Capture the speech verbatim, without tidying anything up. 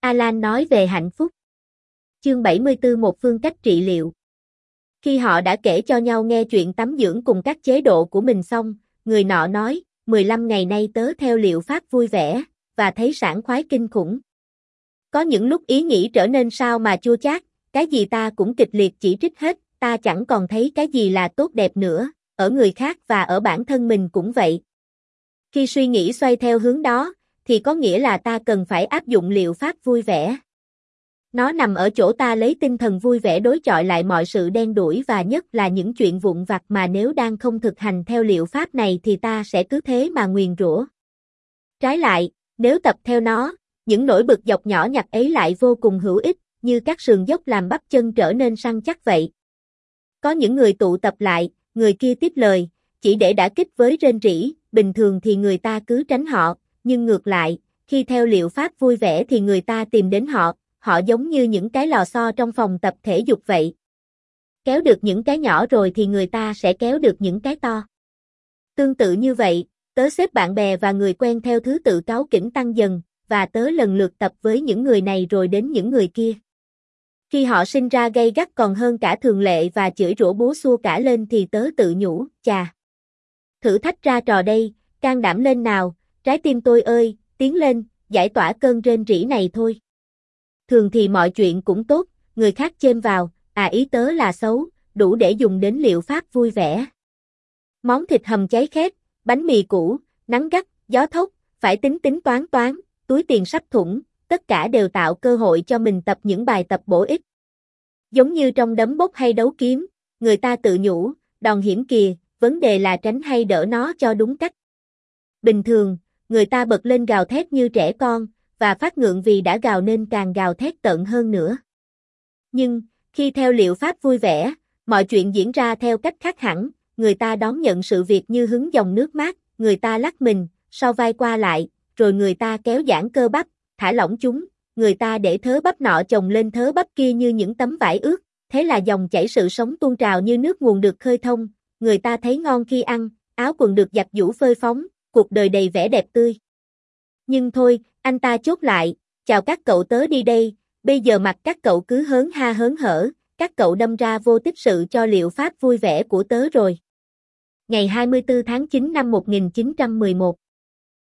Alan nói về hạnh phúc. Chương bảy mươi tư Một phương cách trị liệu. Khi họ đã kể cho nhau nghe chuyện tắm dưỡng cùng các chế độ của mình xong, người nọ nói, mười lăm ngày nay tớ theo liệu pháp vui vẻ, và thấy sảng khoái kinh khủng. Có những lúc ý nghĩ trở nên sao mà chua chát, cái gì ta cũng kịch liệt chỉ trích hết, ta chẳng còn thấy cái gì là tốt đẹp nữa, ở người khác và ở bản thân mình cũng vậy. Khi suy nghĩ xoay theo hướng đó, thì có nghĩa là ta cần phải áp dụng liệu pháp vui vẻ. Nó nằm ở chỗ ta lấy tinh thần vui vẻ đối chọi lại mọi sự đen đủi và nhất là những chuyện vụn vặt mà nếu đang không thực hành theo liệu pháp này thì ta sẽ cứ thế mà nguyền rủa. Trái lại, nếu tập theo nó, những nỗi bực dọc nhỏ nhặt ấy lại vô cùng hữu ích, như các sườn dốc làm bắp chân trở nên săn chắc vậy. Có những người tụ tập lại, người kia tiếp lời, chỉ để đả kích với rên rỉ, bình thường thì người ta cứ tránh họ, nhưng ngược lại, khi theo liệu pháp vui vẻ thì người ta tìm đến họ, họ giống như những cái lò xo trong phòng tập thể dục vậy. Kéo được những cái nhỏ rồi thì người ta sẽ kéo được những cái to. Tương tự như vậy, tớ xếp bạn bè và người quen theo thứ tự cáu kỉnh tăng dần, và tớ lần lượt tập với những người này rồi đến những người kia. Khi họ sinh ra gay gắt còn hơn cả thường lệ và chửi rủa búa xua cả lên thì tớ tự nhủ, chà. Thử thách ra trò đây, can đảm lên nào, trái tim tôi ơi, tiến lên, giải tỏa cơn rên rỉ này thôi. Thường thì mọi chuyện cũng tốt, người khác chêm vào, à ý tớ là xấu, đủ để dùng đến liệu pháp vui vẻ. Món thịt hầm cháy khét, bánh mì cũ, nắng gắt, gió thốc, phải tính tính toán toán, túi tiền sắp thủng, tất cả đều tạo cơ hội cho mình tập những bài tập bổ ích. Giống như trong đấm bốc hay đấu kiếm, người ta tự nhủ, đòn hiểm kìa, vấn đề là tránh hay đỡ nó cho đúng cách. Bình thường, người ta bật lên gào thét như trẻ con, và phát ngượng vì đã gào nên càng gào thét tận hơn nữa. Nhưng, khi theo liệu pháp vui vẻ, mọi chuyện diễn ra theo cách khác hẳn, người ta đón nhận sự việc như hứng dòng nước mát, người ta lắc mình, sau vai qua lại, rồi người ta kéo giãn cơ bắp, thả lỏng chúng, người ta để thớ bắp nọ chồng lên thớ bắp kia như những tấm vải ướt, thế là dòng chảy sự sống tuôn trào như nước nguồn được khơi thông, người ta thấy ngon khi ăn, áo quần được giặt giũ phơi phóng, cuộc đời đầy vẻ đẹp tươi. Nhưng thôi, anh ta chốt lại, chào các cậu tớ đi đây, bây giờ mặt các cậu cứ hớn ha hớn hở, các cậu đâm ra vô tích sự cho liệu pháp vui vẻ của tớ rồi. Ngày hai mươi tư tháng chín năm một nghìn chín trăm mười một